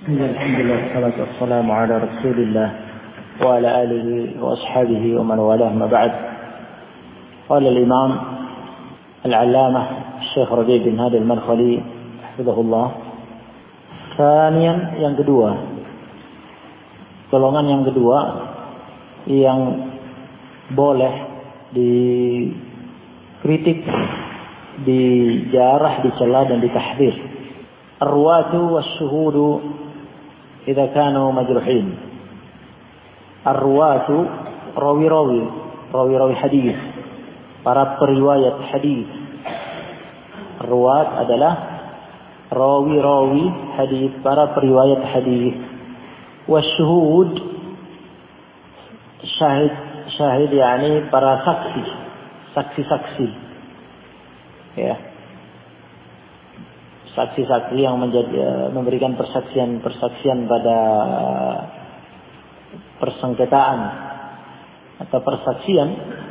الحمد لله والصلاة والسلام على رسول الله وعلى آله وأصحابه ومن والاه ما بعد. قال الإمام العلامة الشيخ ربيع بن هادي المدخلي حفظه الله. ثانيا, yang kedua, golongan yang kedua yang boleh dikritik, dijarah, dicela dan ditahdzir. Ar-ruwatu wasyuhudu idza kanu majruhin. Ar-ruwatu rawi-rawi hadis, para periwayat hadis. Ar-ruwat adalah rawi-rawi hadis, para periwayat hadis. Wasyuhud, syahid yakni para saksi-saksi. Ya. Saksi-saksi yang memberikan persaksian pada persengketaan atau persaksian,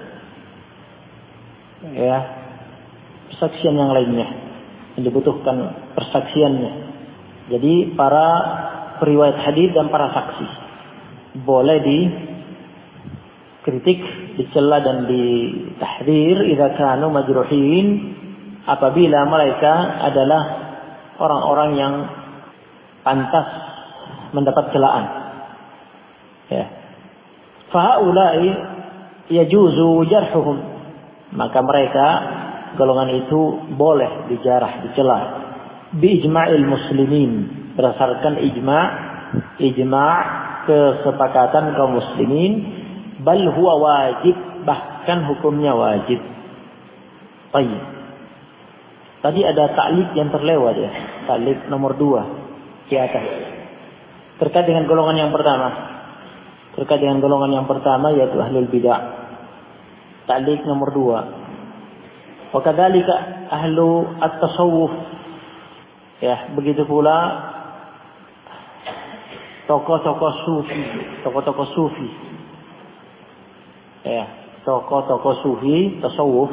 ya, persaksian yang lainnya yang dibutuhkan persaksiannya. Jadi para periwayat hadis dan para saksi boleh dikritik, dicela dan ditahdzir idza kanu majruhin, apabila mereka adalah orang-orang yang pantas mendapat celaan. Ya. Fahaulai yajuzu jarhuhum, maka mereka, golongan itu boleh dijarah, dicela. Bi ijma'il muslimin, berdasarkan ijma' kesepakatan kaum muslimin. Bal huwa wajib, bahkan hukumnya wajib. Baik. Tadi ada ta'liq yang terlewat, ya. Ta'liq nomor 2 di atas. Terkait dengan golongan yang pertama. Terkait dengan golongan yang pertama yaitu ahlul bid'ah. Ta'liq nomor 2. Wa kadzalika ahlu at-tasawuf. Ya, begitu pula tokoh-tokoh sufi. Ya, tokoh-tokoh sufi, tasawuf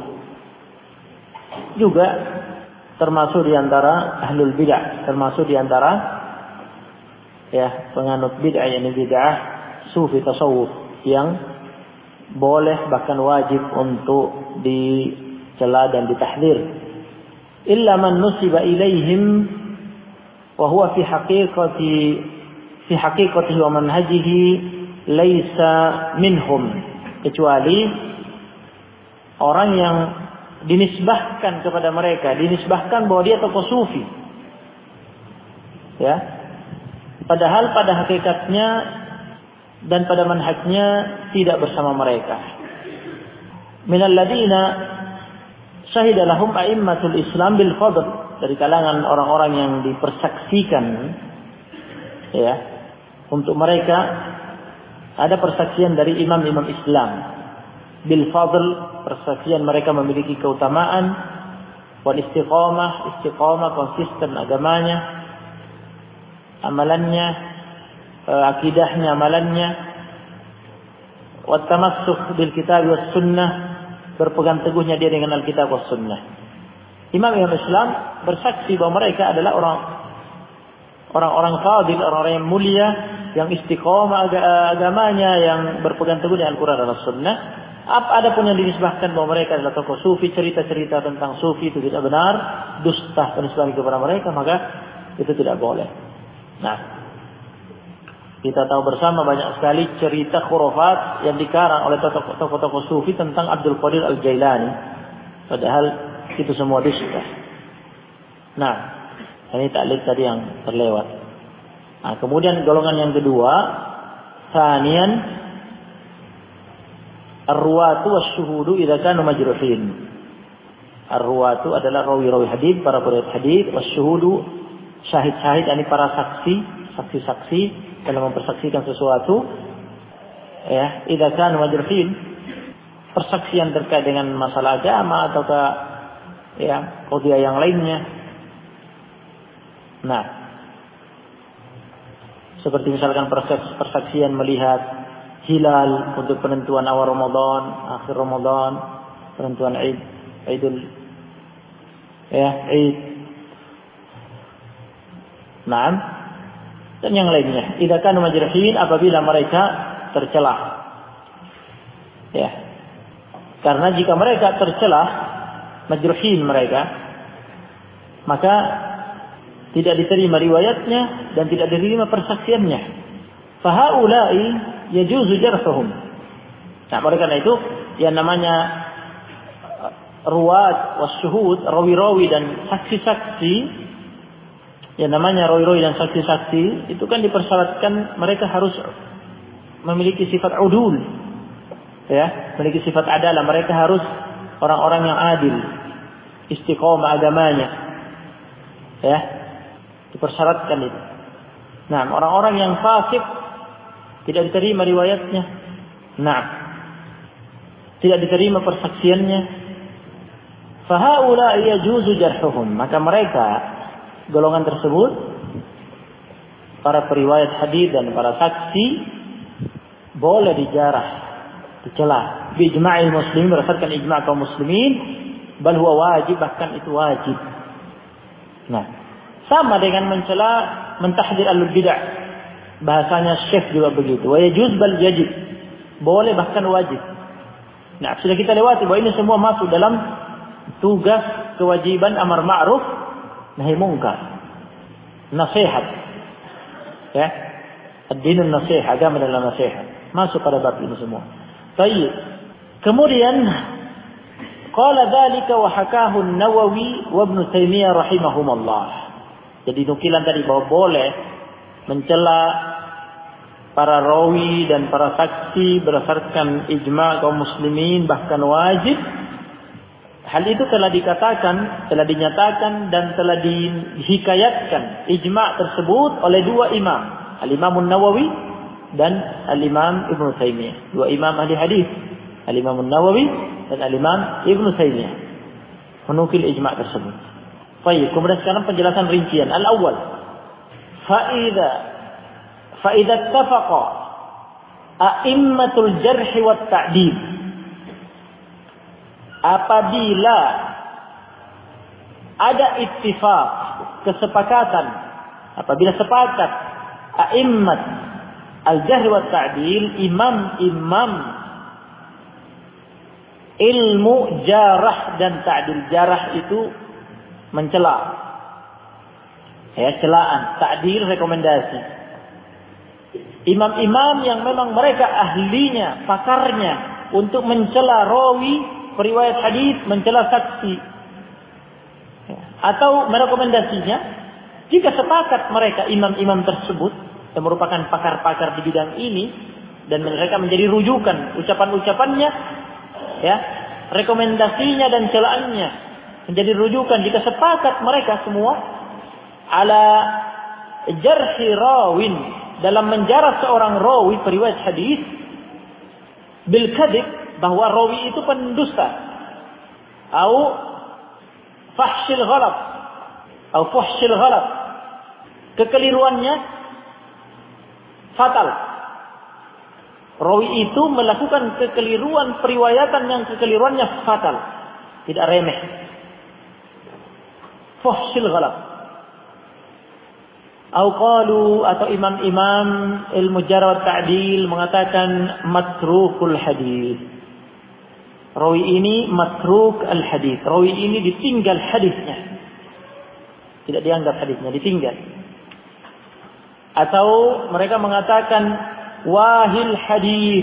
juga termasuk di antara ahlul bid'ah, termasuk di antara, ya, penganut bid'ah, yakni bid'ah sufi tasawuf, yang boleh bahkan wajib untuk dicela dan ditahdzir. Illa man nusiba ilaihim wa huwa fi haqiqatihi wa manhajihi laisa minhum, kecuali orang yang dinisbahkan kepada mereka, dinisbahkan bahwa dia tokoh sufi, ya, padahal pada hakikatnya dan pada manhajnya tidak bersama mereka. Minal ladina syahida lahum a'immatul Islam bil fadl, dari kalangan orang-orang yang dipersaksikan, ya, untuk mereka ada persaksian dari imam-imam Islam bil fadl, persaksian mereka memiliki keutamaan, wal istiqamah konsisten agamanya, amalannya, akidahnya, amalannya, wat tamassuk bil kitab was sunnah, berpegang teguhnya dia dengan Alkitab was sunnah. Imam-imam Islam bersaksi bahwa mereka adalah orang-orang fadil, orang-orang yang mulia, yang istiqamah agamanya, yang berpegang teguh dengan Al-Quran dan As-Sunnah. Adapun yang dinisbahkan bahwa mereka adalah tokoh sufi, cerita-cerita tentang sufi itu tidak benar, dusta penisbahan kepada mereka, maka itu tidak boleh. Nah, kita tahu bersama banyak sekali cerita khurafat yang dikarang oleh tokoh-tokoh sufi tentang Abdul Qadir Al-Jailani, padahal itu semua dusta. Nah, ini ta'liq tadi yang terlewat. Nah, kemudian golongan yang kedua, tsaniyan ar-ruwatu wasyuhudu idza kanu majruhin. Ar-ruwatu adalah rawi-rawi hadis, para periwayat hadis, wasyuhudu syahid-syahid, yakni para saksi-saksi dalam mempersaksikan sesuatu, ya, idza kanu majruhin, persaksian terkait dengan masalah agama ataukah, ya, qadhiyah yang lainnya. Nah, seperti misalkan persaksian melihat hilal untuk penentuan awal Ramadan, akhir Ramadan, penentuan Idul Naam. dan yang lainnya. Idza kanu majruhin, apabila mereka tercelah. Ya. Karena jika mereka tercelah, majruhin mereka, maka tidak diterima riwayatnya dan tidak diterima persaksiannya. Fa haula'i yajuzu jarhuhum. Nah, oleh karena itu yang namanya ruwat wasyuhud, rawi-rawi dan saksi-saksi, yang namanya rawi-rawi dan saksi-saksi itu kan dipersyaratkan mereka harus memiliki sifat udul, ya, memiliki sifat adalah, mereka harus orang-orang yang adil, istiqomah agamanya, ya, dipersyaratkan itu. Nah, orang-orang yang fasik tidak diterima riwayatnya, nah, tidak diterima persaksiannya. Fahaula yajuzu jarhuhum, maka mereka, golongan tersebut, para periwayat hadis dan para saksi, boleh dijarah, dicela. Bi ijma'il muslimin, berdasarkan ijma' kaum muslimin, bal huwa wajib, bahkan itu wajib. Nah, sama dengan mencela, mentahdir al-bid'ah, bahasanya Syekh juga begitu. Wa yajuz bal yajib, boleh bahkan wajib. Nah, sudah kita lewati bahwa ini semua masuk dalam tugas kewajiban amar ma'ruf nahi munkar, nasihat, ya, ad-dinun nasihat, agama adalah nasihat, masuk pada bab ini semua. Baik. Kemudian qala dzalika wa hakahu an-Nawawi wa Ibnu Taimiyah rahimahumullah. Jadi nukilan tadi bahwa boleh mencela para rawi dan para saksi berdasarkan ijma' kaum muslimin, bahkan wajib. Hal itu telah dikatakan, telah dinyatakan dan telah dihikayatkan ijma' tersebut oleh dua imam, Al-Imam An-Nawawi dan Al-Imam Ibnu Taimiyah. Dua imam ahli hadis, Al-Imam An-Nawawi dan Al-Imam Ibnu Taimiyah, menukil ijma' tersebut. Baik, kemudian sekarang penjelasan rincian. Al-awwal, فإذا اتفق أئمة الجرح والتعديل, apabila ada ittifaq, kesepakatan, apabila sepakat a'immat al-jarh wa ta'dil, imam-imam ilmu jarah dan ta'dil. Jarah itu mencela, ya, celaan, ta'dil rekomendasi. Imam-imam yang memang mereka ahlinya, pakarnya untuk mencela rawi periwayat hadis, mencela saksi, atau merekomendasinya, jika sepakat mereka imam-imam tersebut yang merupakan pakar-pakar di bidang ini dan mereka menjadi rujukan ucapan-ucapannya, ya, rekomendasinya dan celaannya menjadi rujukan, jika sepakat mereka semua ala jarhi rawin, dalam menjarah seorang rawi periwayat hadis, bil kadhib, bahwa rawi itu pendusta, atau fahsyil ghalat, atau fuhsyil ghalat, kekeliruannya fatal. Rawi itu melakukan kekeliruan periwayatan yang kekeliruannya fatal, tidak remeh. Fuhsyil ghalat. Atau imam-imam ilmu jarh wa ta'dil mengatakan matrukul hadis. Rawi ini matruk al-hadis. Rawi ini ditinggal hadisnya. Tidak dianggap hadisnya, ditinggal. Atau mereka mengatakan wahil hadis.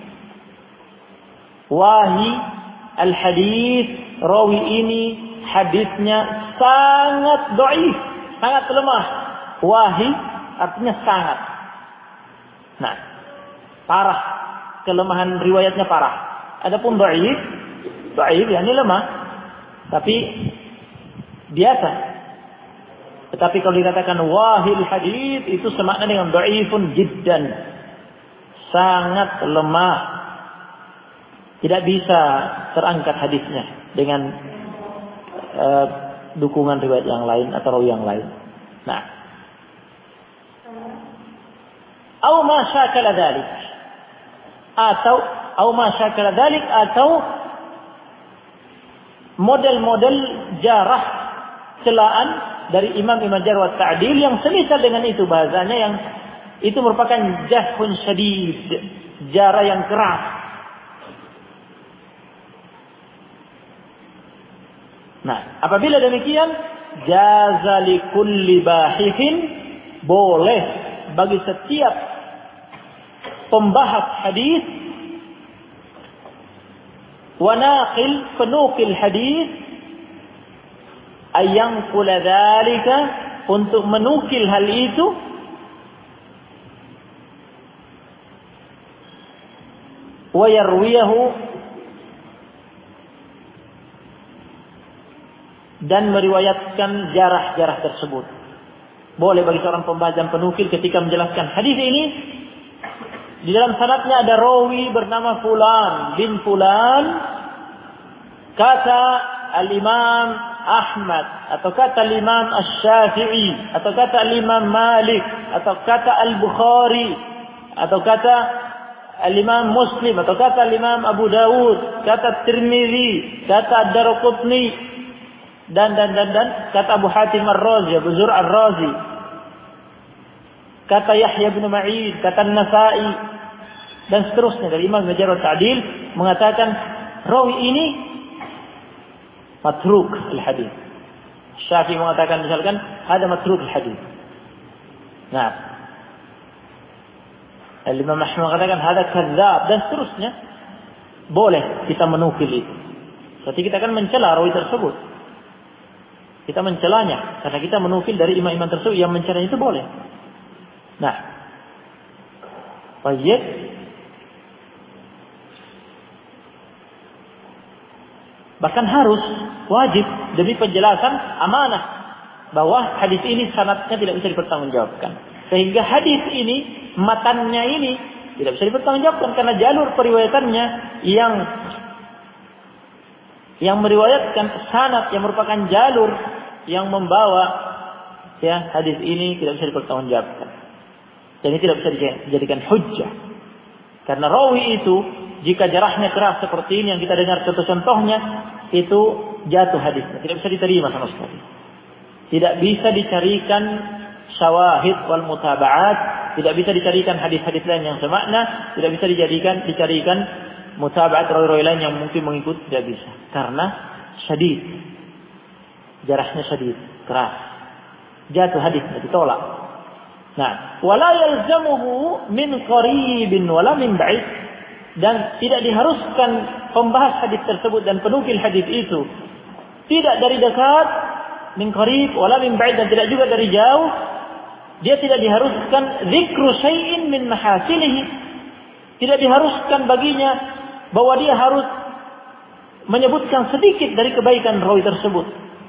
Wahi al-hadis. Rawi ini hadisnya sangat dhaif, sangat lemah. Wahi artinya sangat. Nah, parah, kelemahan riwayatnya parah. Adapun dhaif, yakni lemah, tapi biasa. Tetapi kalau dikatakan wahil hadis, itu semakna dengan dhaifun jiddan, sangat lemah, tidak bisa terangkat hadisnya dengan dukungan riwayat yang lain atau rawi yang lain. Nah, atau ma syakala dzalik, atau model-model jarah celaan dari imam-imam jarh wa ta'dil yang semisal dengan itu, bahasanya yang itu merupakan jahun syadid, jarah yang keras. Nah, apabila demikian, jaza li kulli bahithin, boleh bagi setiap pembahas hadis, wa naqil, penukil hadis, ayang kula dzalika, untuk menukil hal itu, wa yarwiyahu, dan meriwayatkan jarah-jarah tersebut. Boleh bagi seorang pembahas dan penukil ketika menjelaskan hadis ini, di dalam sanadnya ada rawi bernama Fulan bin Fulan, kata al-Imam Ahmad, atau kata al-Imam Asy-Syafi'i, atau kata al-Imam Malik, atau kata al-Bukhari, atau kata al-Imam Muslim, atau kata al-Imam Abu Dawud, kata Tirmizi, kata Ad-Darqutni, dan kata Abu Hatim Ar-Razi, Abu Zur' Ar-Razi, kata Yahya bin Ma'in, kata An-Nasa'i, dan seterusnya dari imam jarh wa ta'dil mengatakan rawi ini matruk al-hadis. Syafi'i mengatakan misalkan ada matruk al-hadis. Nah, Imam Ahmad mengatakan ada kadzdzab, dan seterusnya. Boleh kita menukil itu. Berarti kita akan mencela rawi tersebut. Kita mencelanya karena kita menukil dari imam-imam tersebut, yang mencela itu boleh. Nah, baik. Bahkan harus, wajib, demi penjelasan amanah, bahwa hadis ini sanadnya tidak bisa dipertanggungjawabkan. Sehingga hadis ini, matannya ini tidak bisa dipertanggungjawabkan karena jalur periwayatannya yang meriwayatkan sanad yang merupakan jalur yang membawa hadis ini tidak bisa dipertanggungjawabkan. Dan ini tidak bisa dijadikan hujjah. Karena rawi itu jika jarahnya keras seperti ini yang kita dengar contoh-contohnya, itu jatuh hadisnya, tidak bisa diterima sama sekali. Tidak bisa dicarikan syawahid wal mutaba'at, tidak bisa dicarikan hadis-hadis lain yang semakna, tidak bisa dicarikan mutaba'at rawi-rawi lain yang mungkin mengikut, tidak bisa. Karena syadid, jarahnya syadid, keras, jatuh hadisnya, ditolak. Nah, wala yalzamuhu min qaribin wala min ba'id, dan tidak diharuskan pembahas hadis tersebut dan penukil hadis itu tidak dari dekat, min qarib wala min ba'id, dan tidak juga dari jauh. Dia tidak diharuskan dzikru syai'in min mahasinihi, tidak diharuskan baginya bahwa dia harus menyebutkan sedikit dari kebaikan rawi tersebut,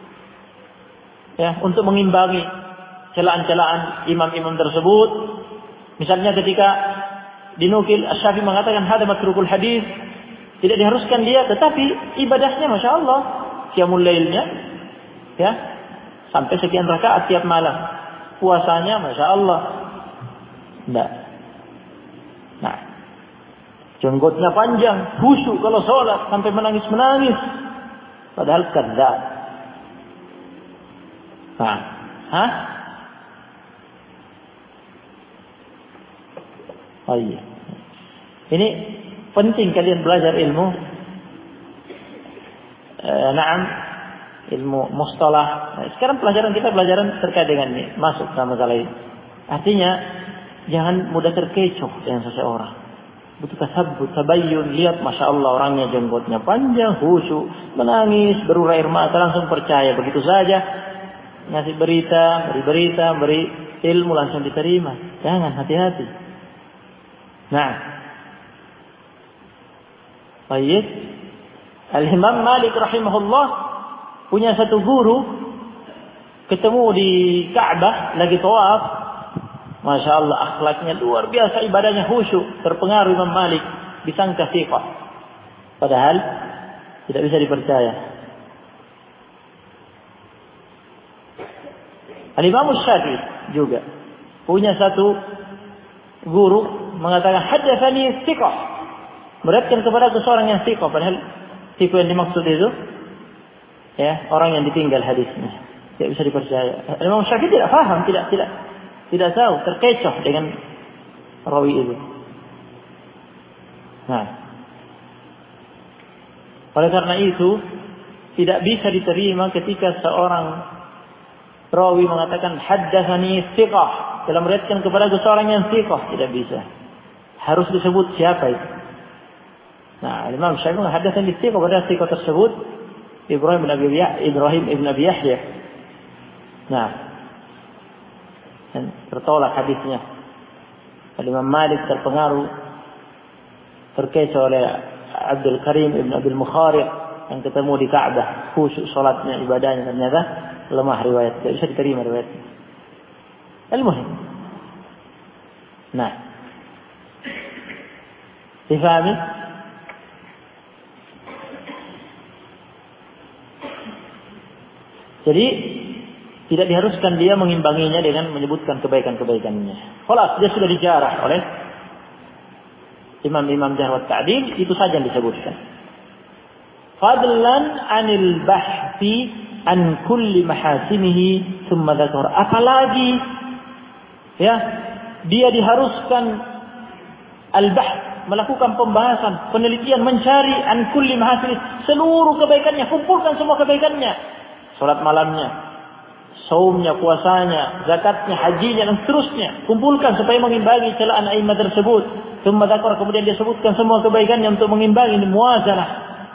untuk mengimbangi celaan-celaan imam-imam tersebut. Misalnya ketika dinukil Asy-Syafi'i mengatakan hada matrukul hadis, tidak diharuskan dia, tetapi ibadahnya Masya Allah, qiyamul lailnya sampai sekian rakaat tiap malam, puasanya Masya Allah. Nah, jenggotnya panjang, khusyuk kalau sholat sampai menangis-menangis, padahal kadzdzab. Oh iya. Ini penting kalian belajar ilmu. Ilmu mustalah. Nah, sekarang pelajaran terkait dengan ini, masuk dalam masalah ini. Artinya jangan mudah terkecoh dengan seseorang. Butuh tasabbut, tabayyun, lihat Masya Allah orangnya jenggotnya panjang, khusyuk, menangis, berurai air mata, langsung percaya begitu saja. Ngasih berita, beri ilmu langsung diterima. Jangan, hati-hati. Nah, baik. Al-Imam Malik rahimahullah punya satu guru, ketemu di Ka'bah lagi tawaf. Masya Allah, akhlaknya luar biasa, ibadahnya khusyuk, terpengaruh Imam Malik, disangka thiqah, padahal tidak bisa dipercaya. Al-Imam Syafi'i juga punya satu guru, mengatakan haddatsani thiqah, beratkan kepada seorang yang thiqah, padahal thiqah yang dimaksud itu orang yang ditinggal hadisnya. tidak bisa dipercaya. Imam Syafi'i tidak paham, tidak tahu, terkecoh dengan rawi itu. Nah, oleh karena itu tidak bisa diterima ketika seorang rawi mengatakan haddatsani thiqah, dalam meriwayatkan kepada seorang yang thiqah, tidak bisa. Harus disebut siapa itu. Nah, Imam Syafi'i mengatakan di thiqah, pada thiqah tersebut Ibrahim ibn Abi Yahya. Nah, dan tertolak hadisnya. Imam Malik terpengaruh, terkecoh oleh Abdul Karim ibn Abil Mukhariq yang ketemu di Ka'bah, khusyuk salatnya, ibadahnya, ternyata lemah riwayat, tidak bisa diterima riwayatnya. Al-muhim. Nah, difahami? Jadi tidak diharuskan dia mengimbanginya dengan menyebutkan kebaikan-kebaikannya. Kalau dia sudah dijarah oleh imam-imam jarh wa ta'dil, itu saja yang disebutkan. Fadlan 'anil bahthi an kulli mahasinihi thumma dzakar. Apalagi ya, dia diharuskan al-bahth, melakukan pembahasan, penelitian, mencari an kulli mahasinihi, seluruh kebaikannya, kumpulkan semua kebaikannya. Salat malamnya, saumnya, puasanya, zakatnya, hajinya, dan seterusnya. Kumpulkan supaya mengimbangi celaan a'immah tersebut. Tsumma dzakar, kemudian dia sebutkan semua kebaikannya untuk mengimbangi, ini muwazanah.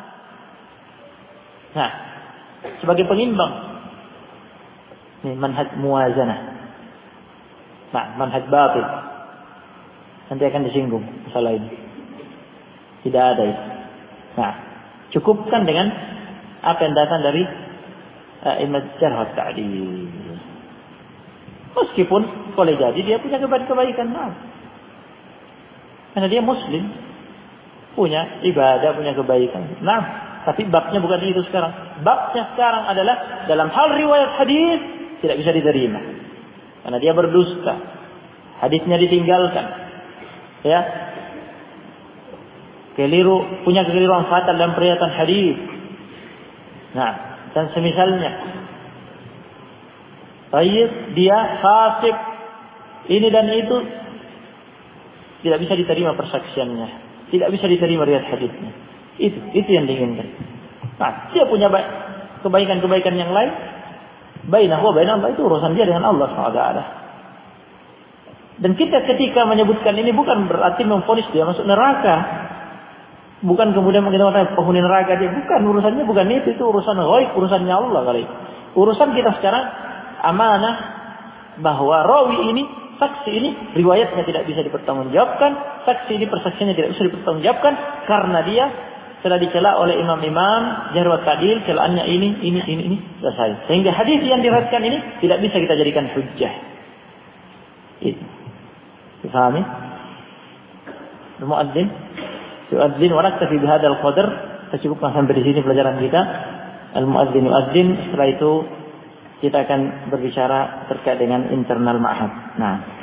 Nah, sebagai pengimbang. Ini manhaj muwazanah. Nah, manhaj batil. Nanti akan disinggung masalah ini. Tidak ada itu. Nah, cukupkan dengan apa yang datang dari imam jarh wa ta'dil. Meskipun boleh jadi dia punya kebaikan, karena dia muslim, punya ibadah, punya kebaikan. Nah, tapi babnya bukan itu sekarang. Babnya sekarang adalah dalam hal riwayat hadis tidak bisa diterima, karena dia berdusta, hadisnya ditinggalkan, ya, punya kekeliruan fatal dalam periwayatan hadis. Nah, dan semisalnya. Baik, dia fasik, ini dan itu, tidak bisa diterima persaksiannya, tidak bisa diterima riwayat hadisnya. Itu yang diinginkan. Nah, dia punya kebaikan-kebaikan yang lain, bainahu wa bain Allah, itu urusan dia dengan Allah SWT. Dan kita ketika menyebutkan ini bukan berarti memvonis dia masuk neraka. Bukan kemudian mengatakan penghuni neraka dia, bukan, urusannya bukan itu urusan ghaib, urusannya Allah kali. Urusan kita sekarang amanah bahwa rawi ini, saksi ini riwayatnya tidak bisa dipertanggungjawabkan, saksi ini persaksiannya tidak bisa dipertanggungjawabkan karena dia telah dicela oleh imam-imam jarh wa ta'dil, celaannya ini selesai. Sehingga hadis yang diriwayatkan ini tidak bisa kita jadikan hujjah. Itu. Difahami? Al-muadzin yu'adzin wa naktafi bihadzal qadar. Kita cukupkan sampai di sini pelajaran kita. Al-muadzin yu'adzin. Setelah itu kita akan berbicara terkait dengan internal ma'had. Nah,